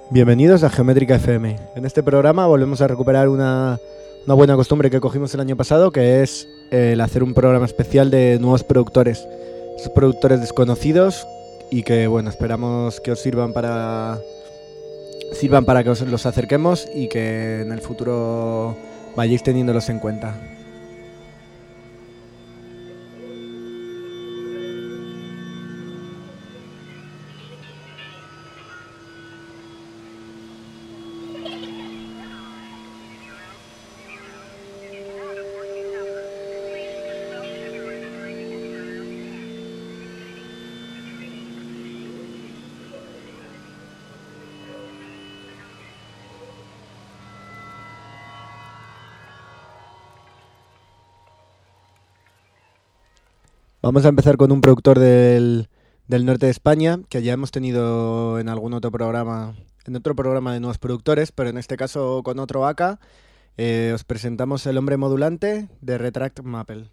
Bienvenidos a Geométrica FM. En este programa volvemos a recuperar una buena costumbre que cogimos el año pasado, que es el hacer un programa especial de nuevos productores. Esos productores desconocidos y que, bueno, esperamos que os sirvan para que os los acerquemos y que en el futuro vayáis teniéndolos en cuenta. Vamos a empezar con un productor del norte de España, que ya hemos tenido en algún otro programa, en otro programa de nuevos productores, pero en este caso con otro AK. Os presentamos El Hombre Modulante de Retract Maple.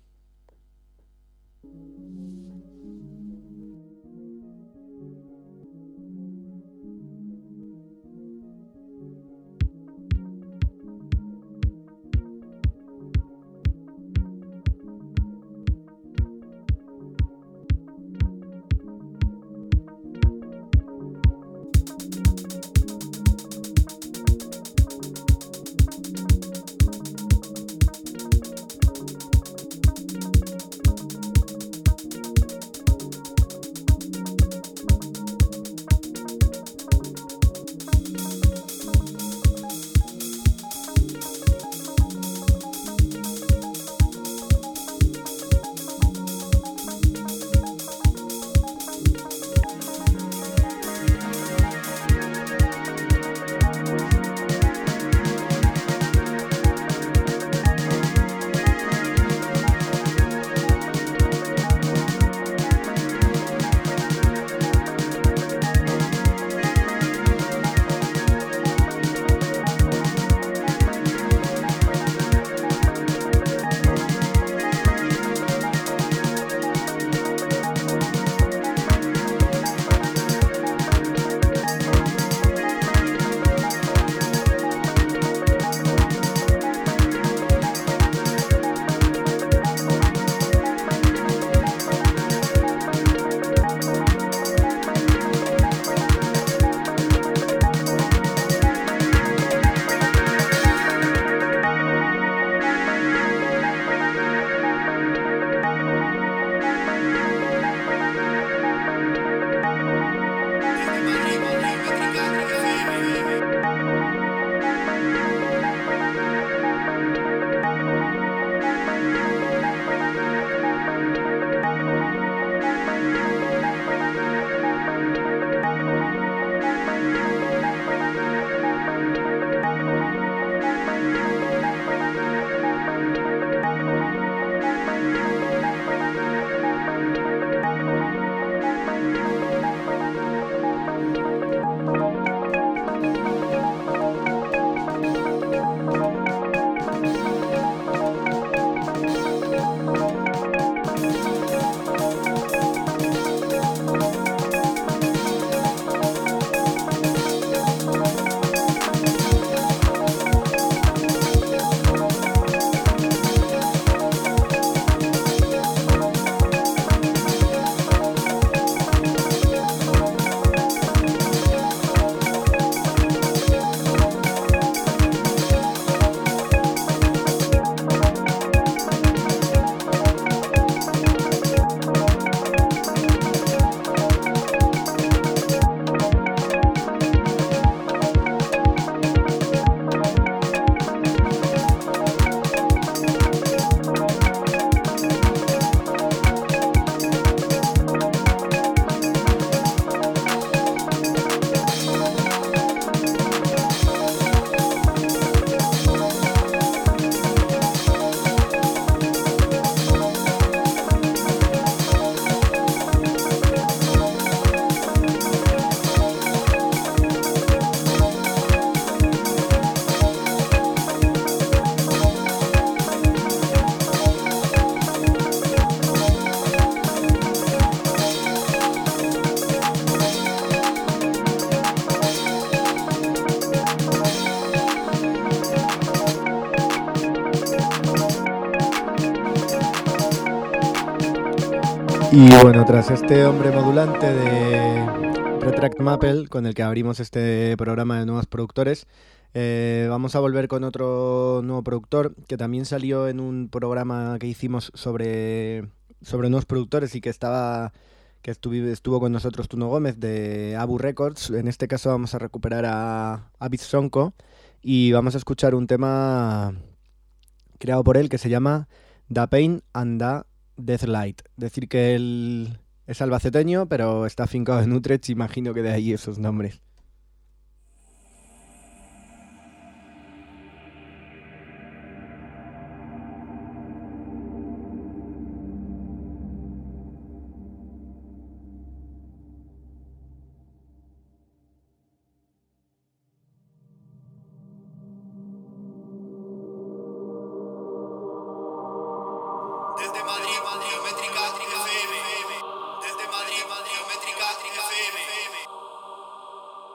Y bueno, tras este hombre modulante de Retract Maple, con el que abrimos este programa de nuevos productores, vamos a volver con otro nuevo productor que también salió en un programa que hicimos sobre nuevos productores y que estuvo con nosotros Tuno Gómez de Abu Records. En este caso vamos a recuperar a Abid Sonko y vamos a escuchar un tema creado por él que se llama The Pain and the Deathlight. Decir que él es albaceteño, pero está afincado en Utrecht, imagino que de ahí esos nombres. Desde Madrid, Métrica FM. Desde Madrid, Métrica FM.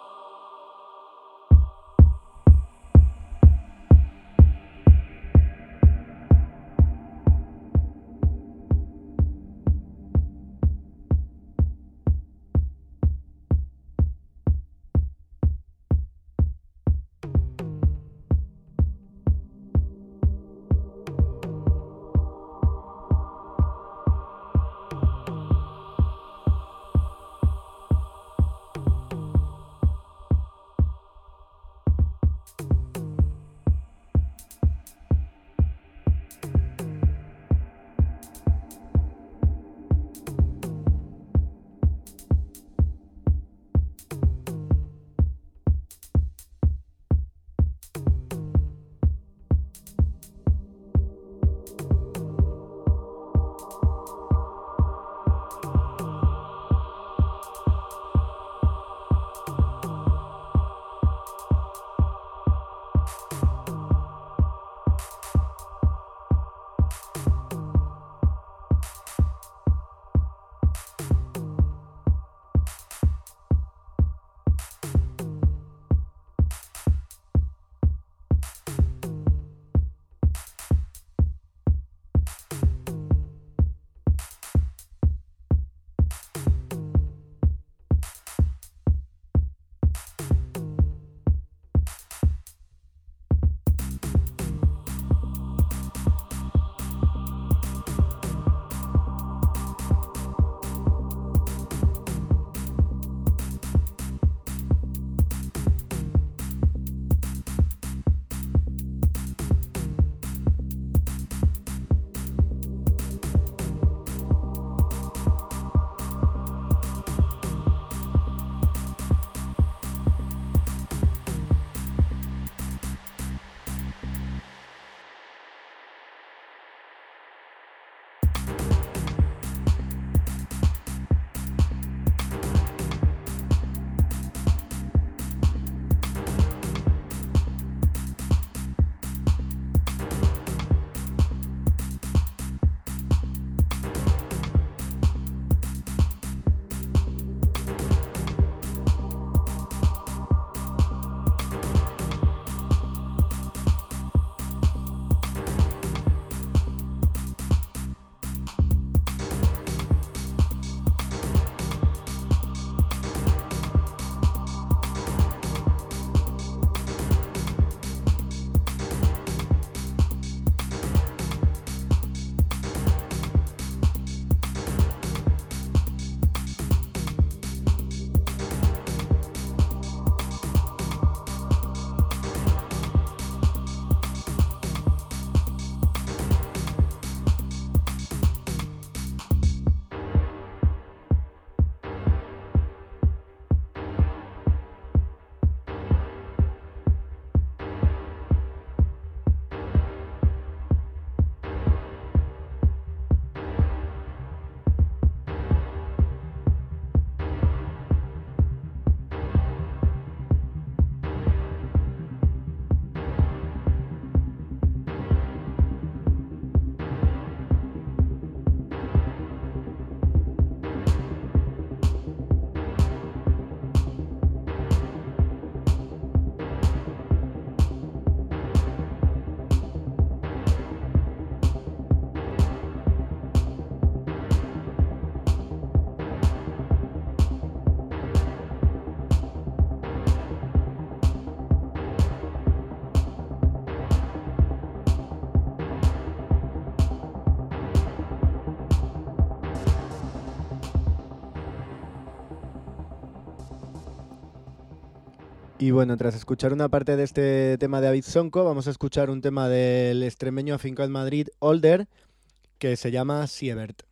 Y bueno, tras escuchar una parte de este tema de David Sonko, vamos a escuchar un tema del extremeño afincado en Madrid, Older, que se llama Siebert.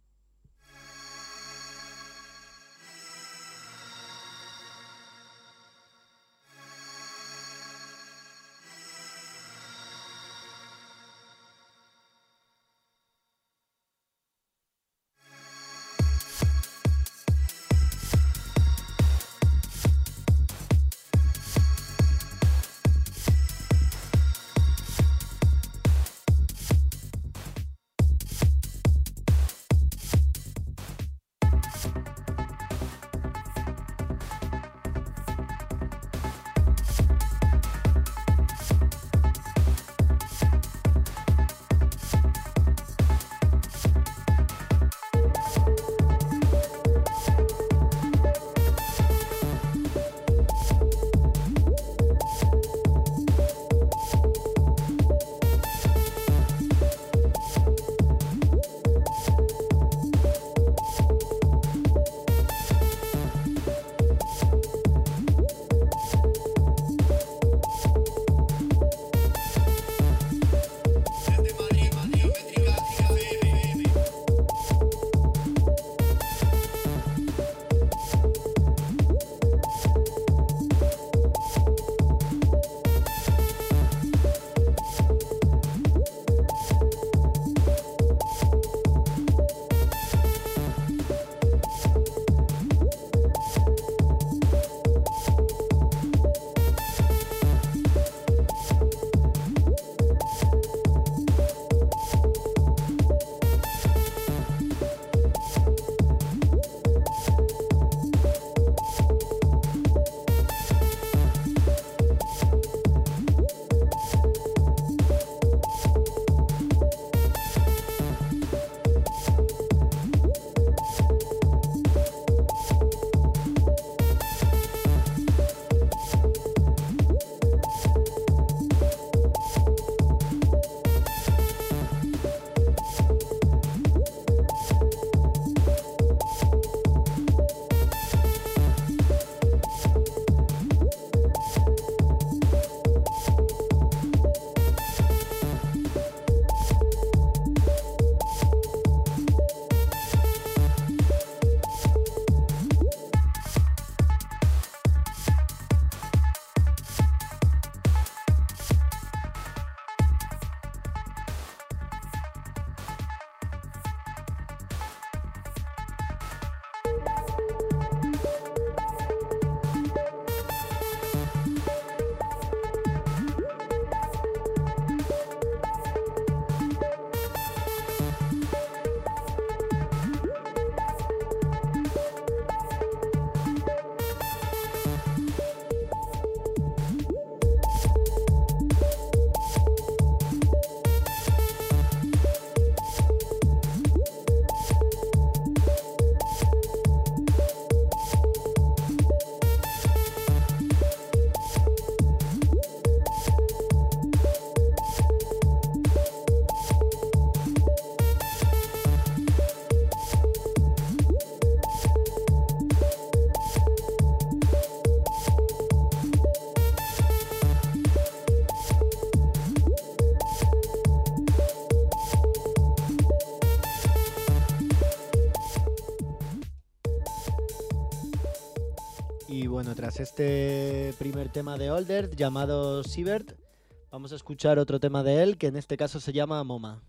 Y bueno, tras este primer tema de Older llamado Siebert, vamos a escuchar otro tema de él que en este caso se llama MoMA.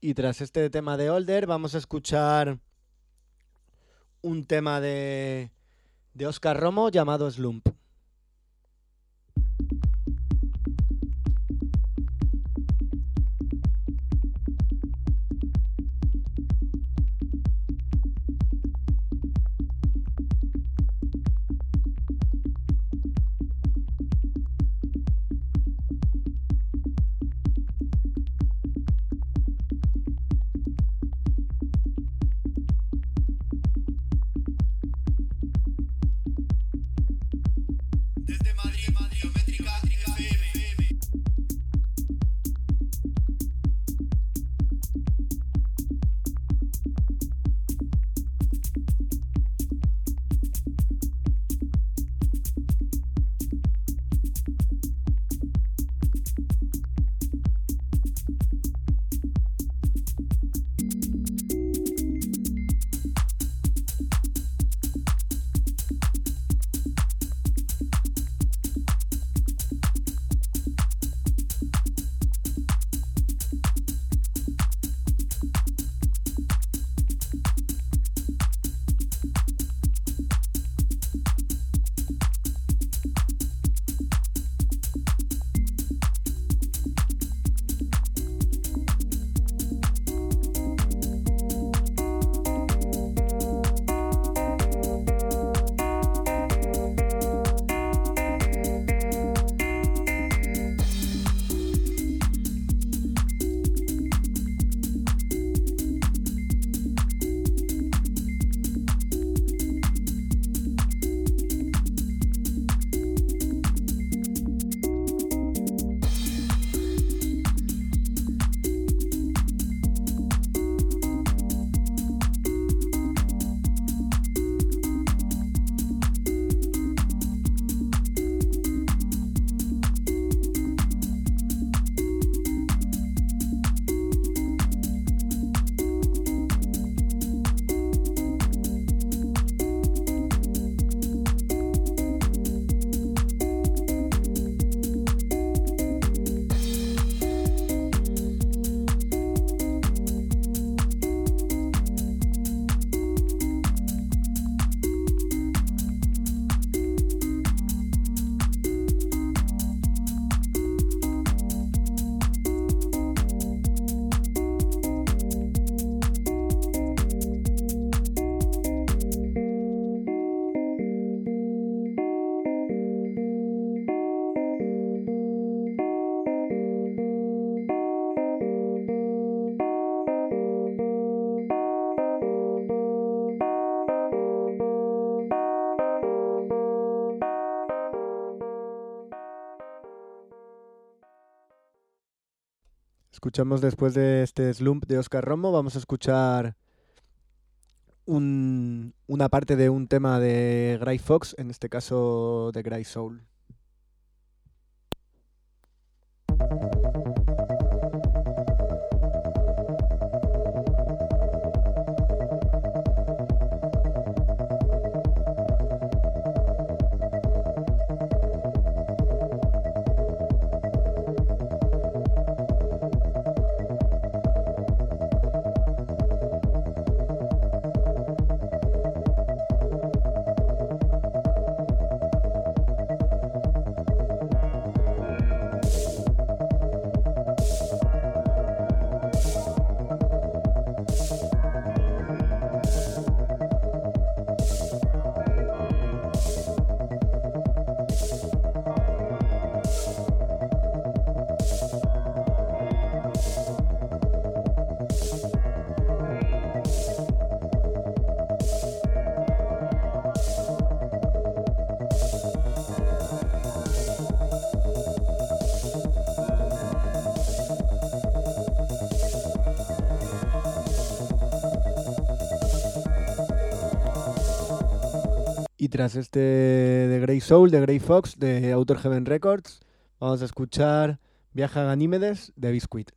Y tras este tema de Older, vamos a escuchar un tema de Oscar Romo llamado Slump. Desde Madrid, Geométrica FM. Escuchamos después de este Slump de Oscar Romo, vamos a escuchar una parte de un tema de Gray Fox, en este caso de Gray Soul. Y tras este de Grey Soul, de Grey Fox, de Outer Heaven Records, vamos a escuchar Viaja a Ganímedes de Biscuit.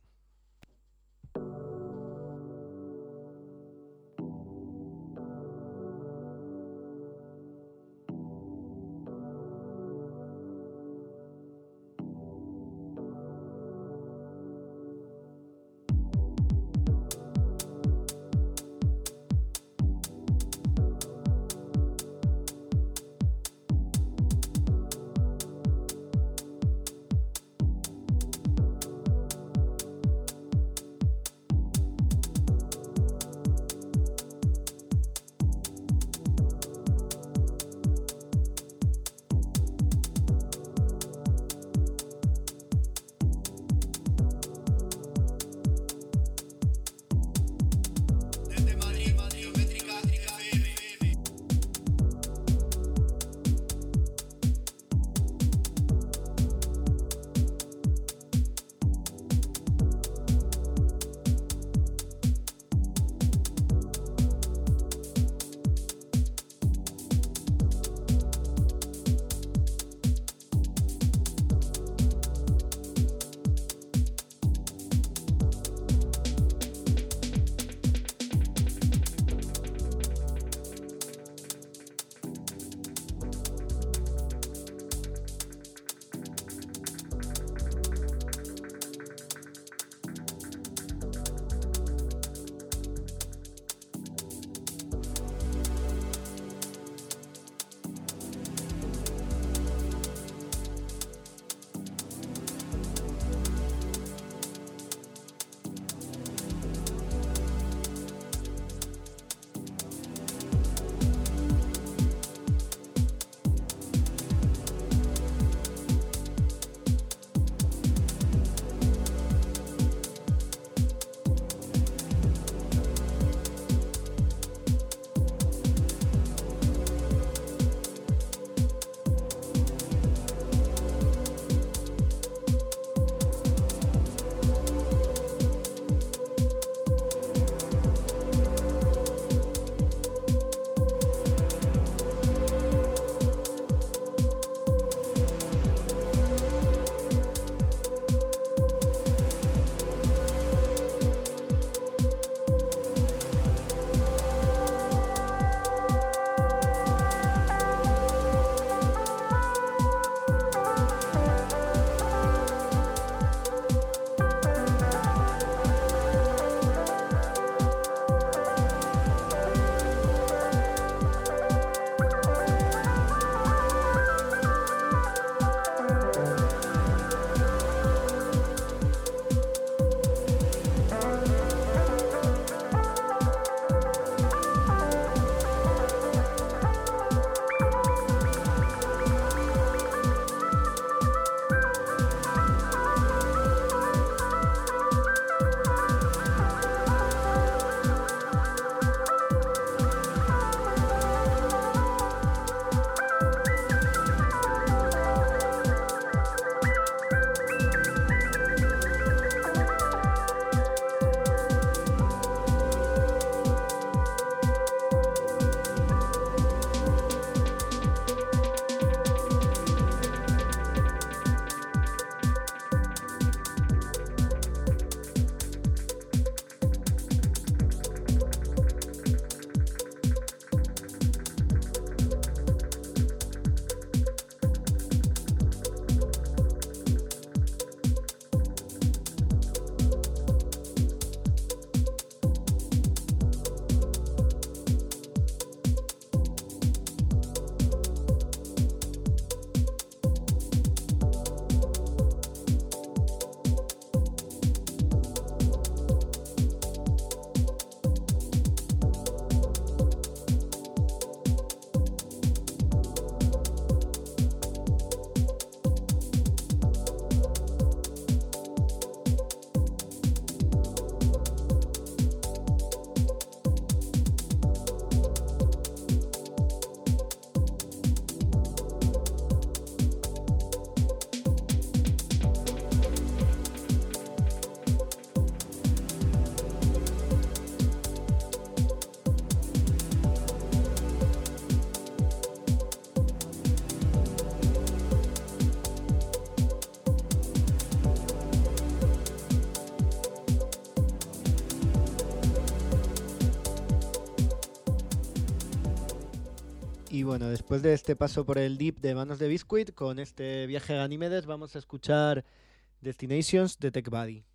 Y bueno, después de este paso por el Deep de Manos de Biscuit, con este viaje a Ganímedes vamos a escuchar Destinations de Tech Buddy.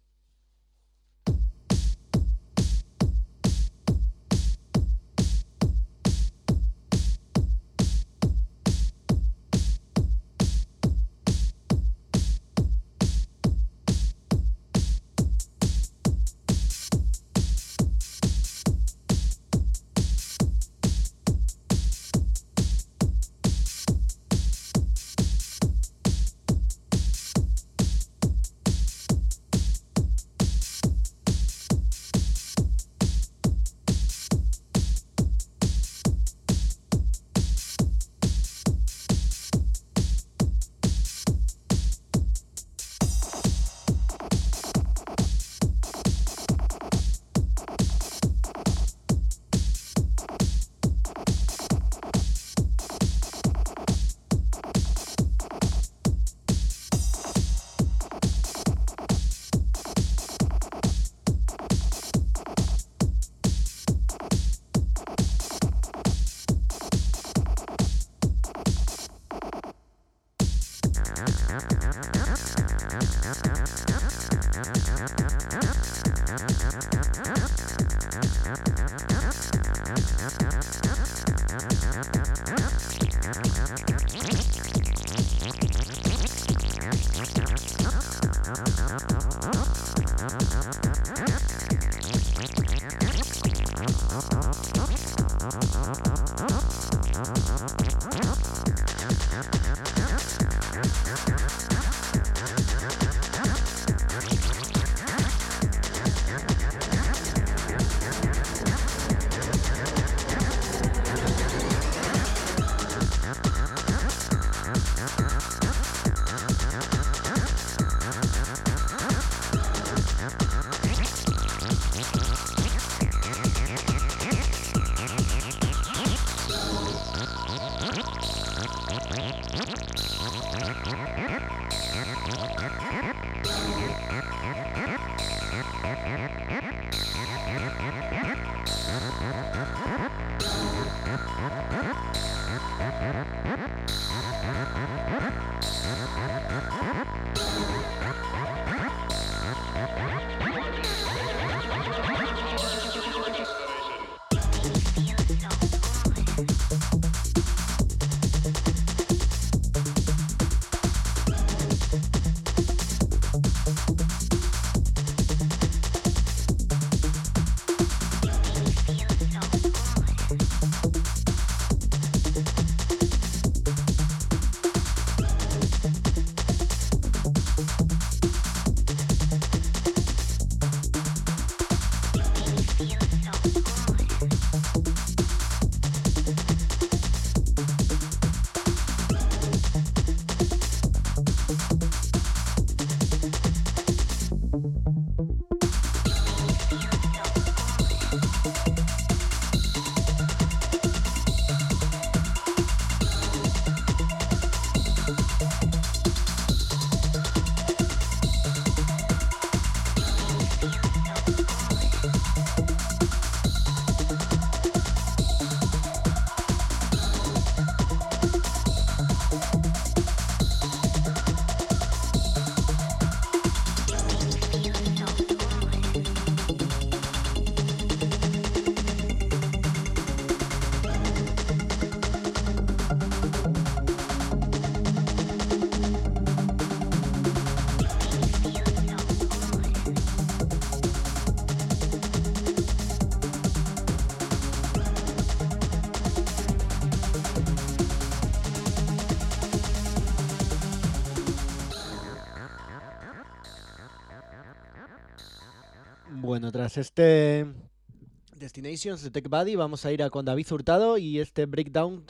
Bueno, tras este Destinations de Tech Buddy vamos a ir a con David Hurtado y este Breakdown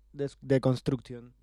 de Construction.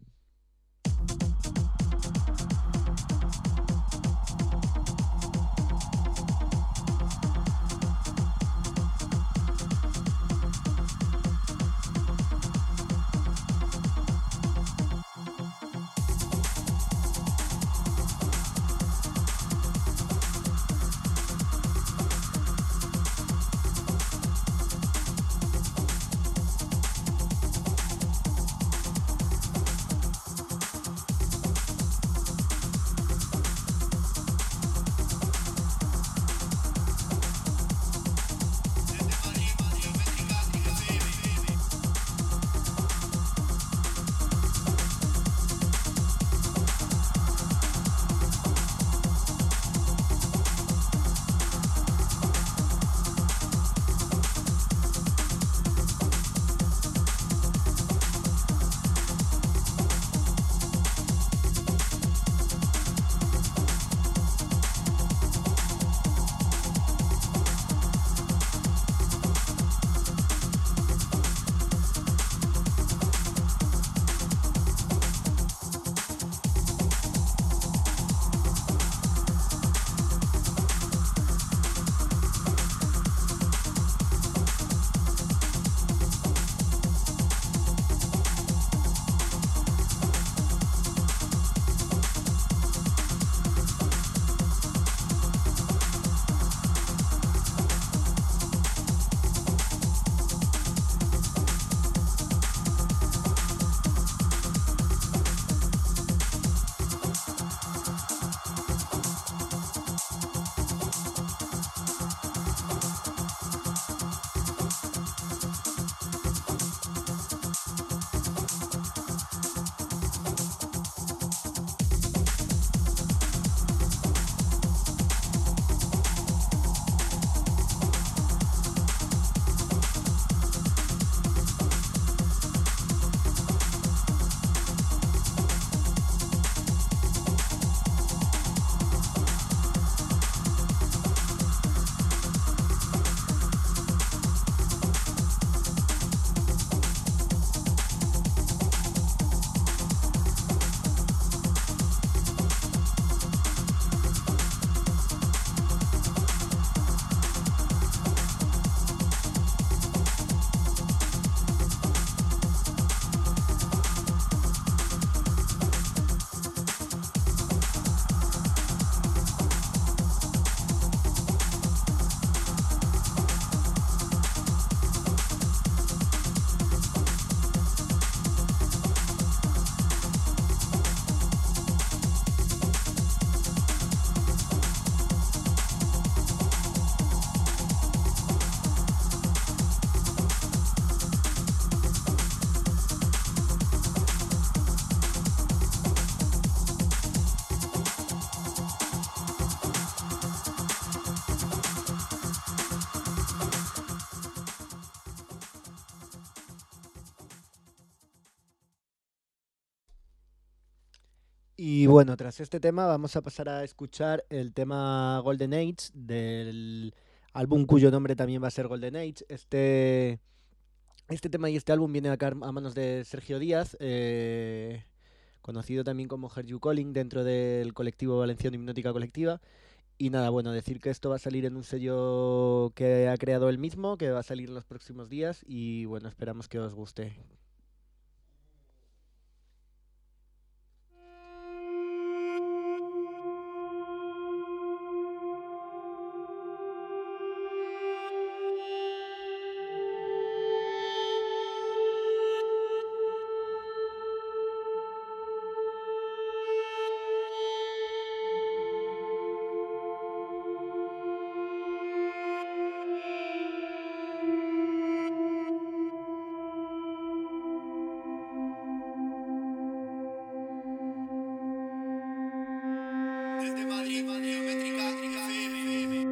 Y bueno, tras este tema vamos a pasar a escuchar el tema Golden Age del álbum cuyo nombre también va a ser Golden Age. Este tema y este álbum viene a manos de Sergio Díaz, conocido también como Heard You Calling dentro del colectivo valenciano Hipnótica Colectiva. Y nada, bueno, decir que esto va a salir en un sello que ha creado él mismo, que va a salir en los próximos días y bueno, esperamos que os guste. Desde Madrid, Geométrica FM.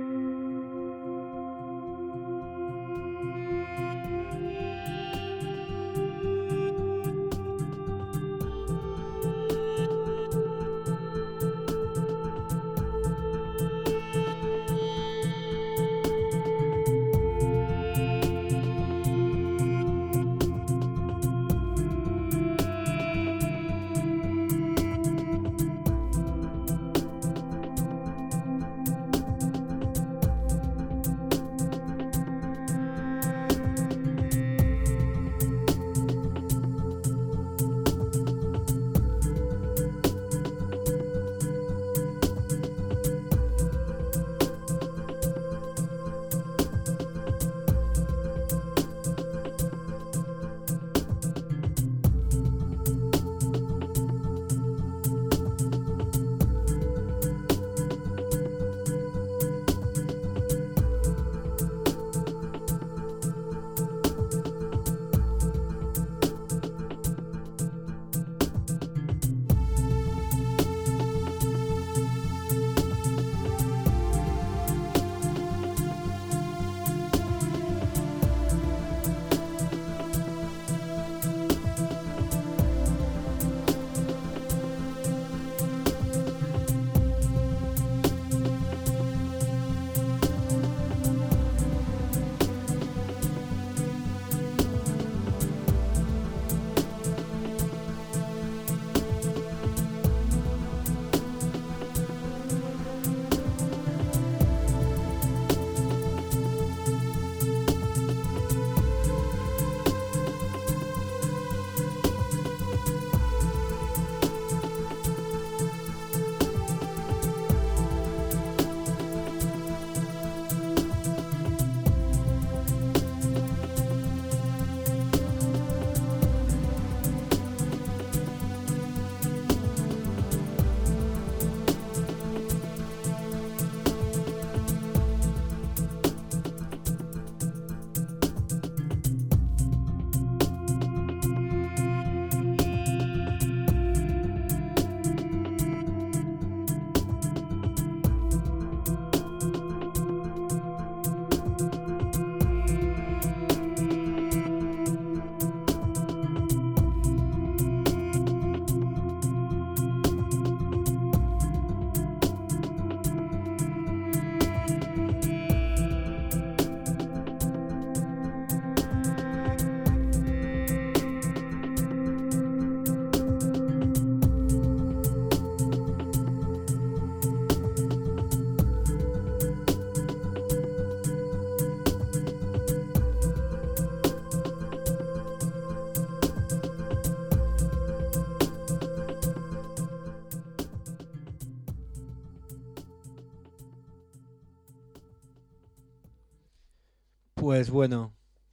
Pues bueno,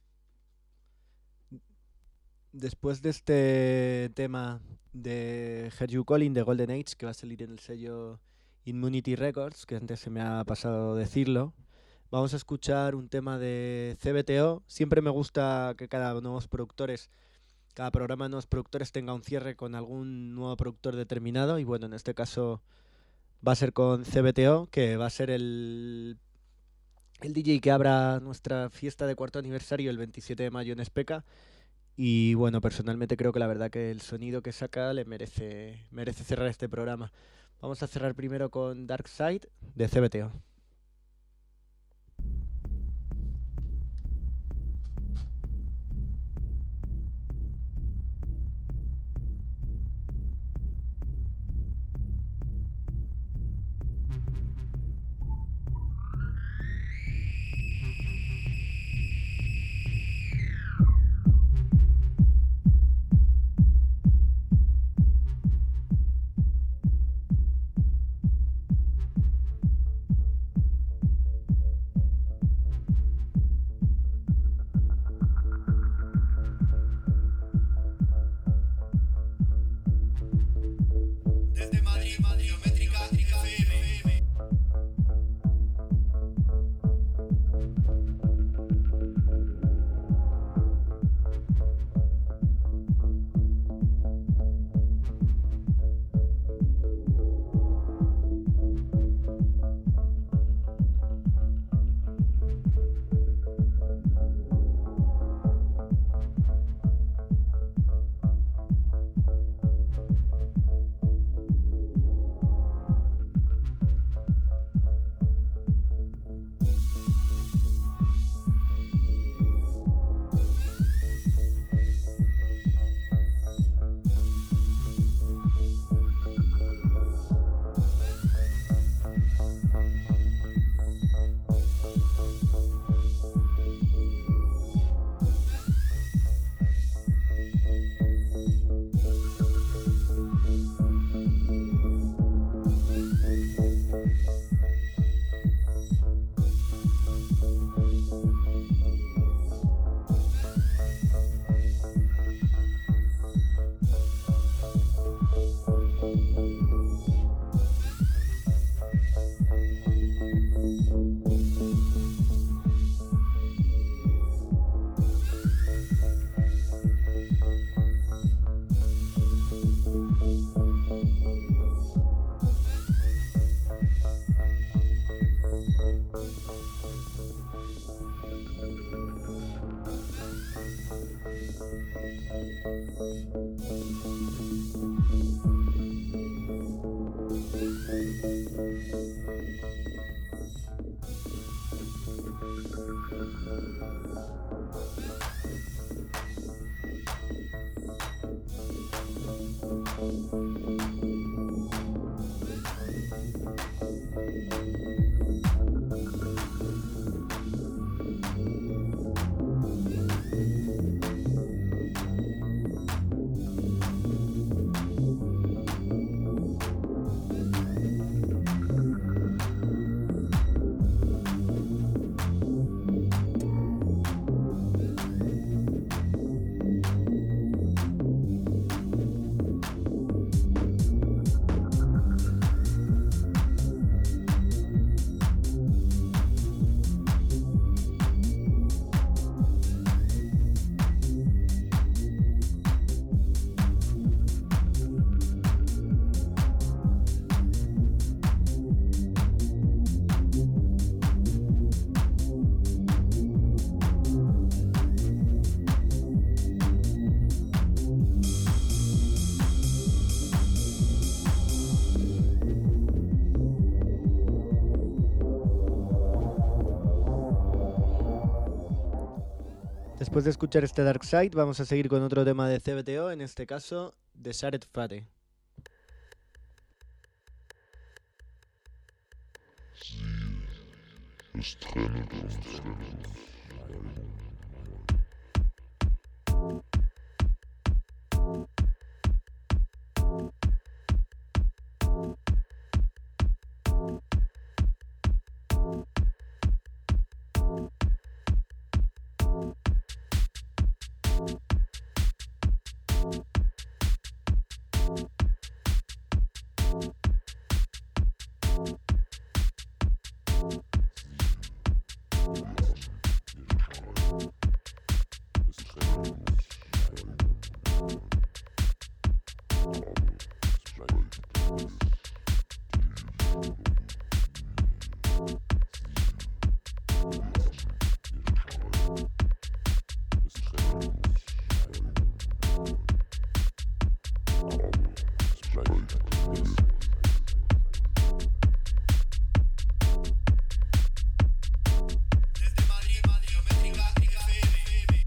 después de este tema de Heard You Calling de Golden Age, que va a salir en el sello Immunity Records, que antes se me ha pasado decirlo, vamos a escuchar un tema de CBTO. Siempre me gusta que cada programa de nuevos productores tenga un cierre con algún nuevo productor determinado, y bueno, en este caso va a ser con CBTO, que va a ser el DJ que abra nuestra fiesta de cuarto aniversario el 27 de mayo en Especa. Y bueno, personalmente creo que la verdad que el sonido que saca le merece cerrar este programa. Vamos a cerrar primero con Dark Side de CBTO. Desde Madrid, Biométrica FM. Después de escuchar este Dark Side, vamos a seguir con otro tema de CBTO, en este caso de Shared Fate. Desde Madrid, Madriométrica FM.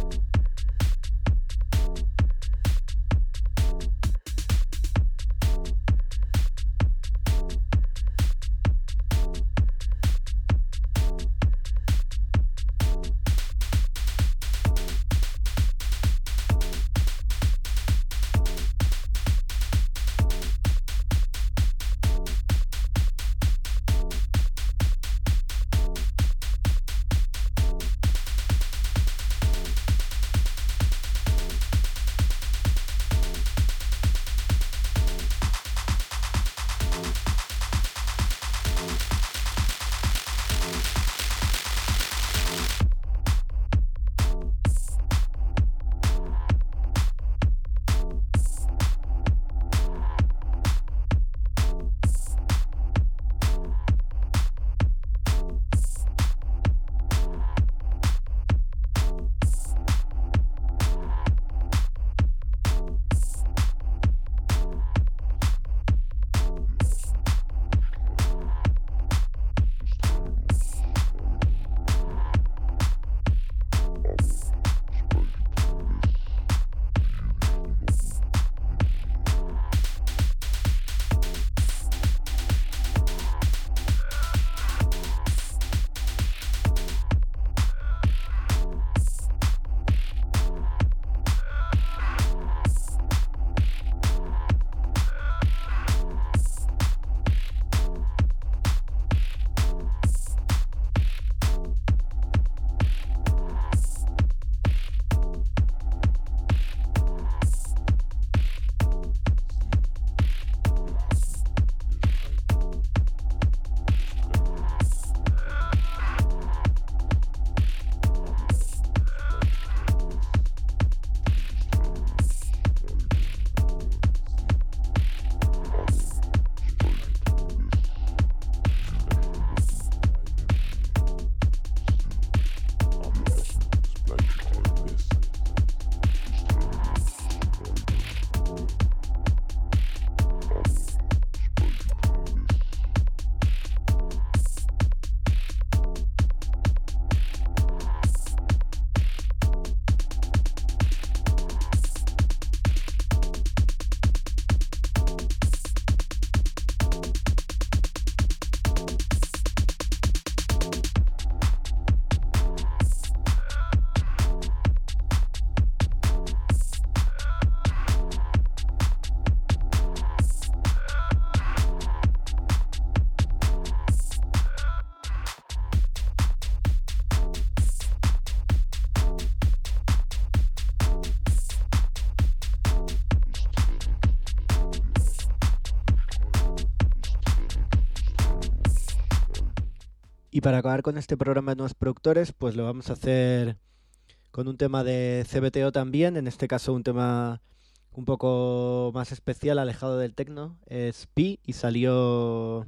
Y para acabar con este programa de nuevos productores, pues lo vamos a hacer con un tema de CBTO también, en este caso un tema un poco más especial, alejado del techno, es Pi y salió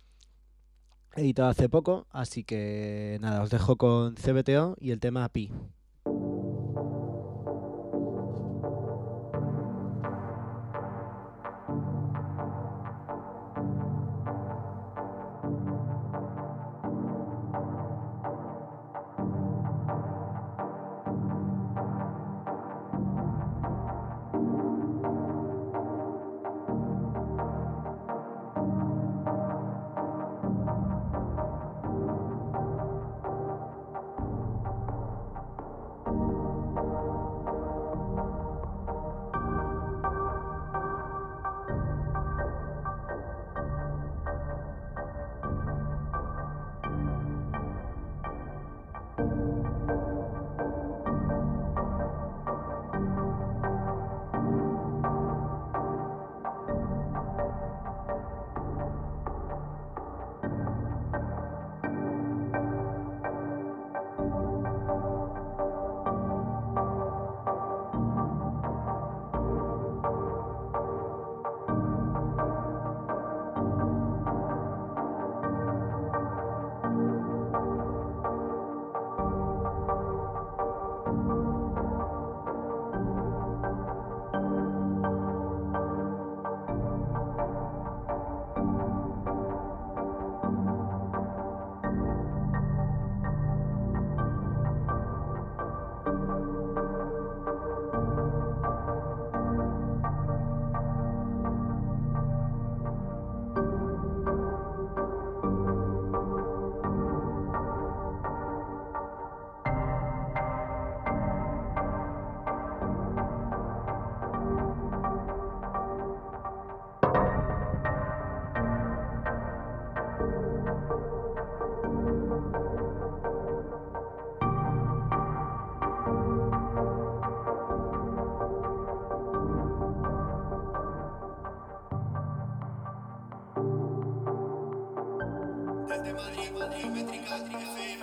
editado hace poco, así que nada, os dejo con CBTO y el tema Pi. Desde Madrid, Geométrica FM.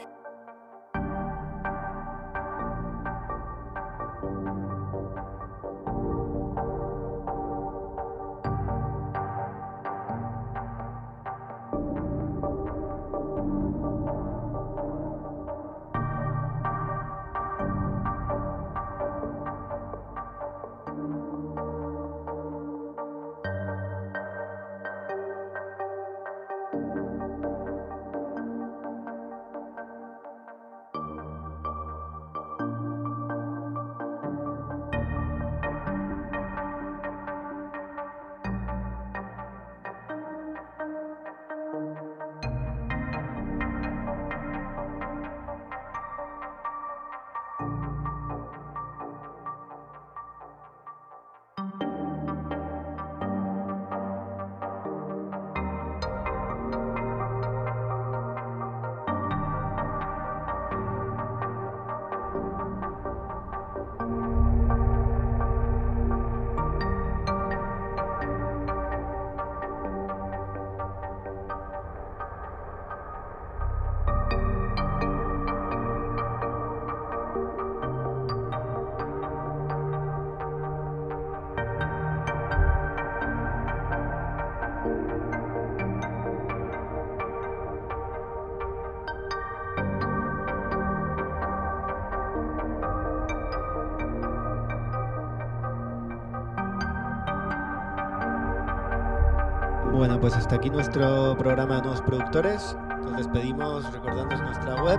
Bueno, pues hasta aquí nuestro programa de Nuevos Productores. Nos despedimos recordándoos nuestra web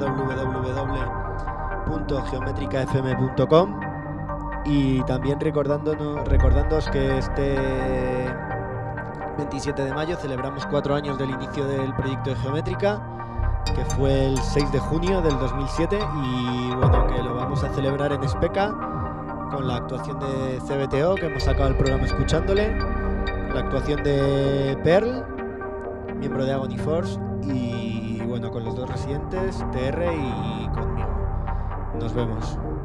www.geometricafm.com y también recordándoos que este 27 de mayo celebramos 4 años del inicio del proyecto de Geométrica, que fue el 6 de junio del 2007, y bueno, que lo vamos a celebrar en Especa con la actuación de CBTO, que hemos sacado el programa escuchándole, la actuación de Pearl, miembro de Agony Force, y bueno, con los dos residentes, TR y conmigo. Nos vemos.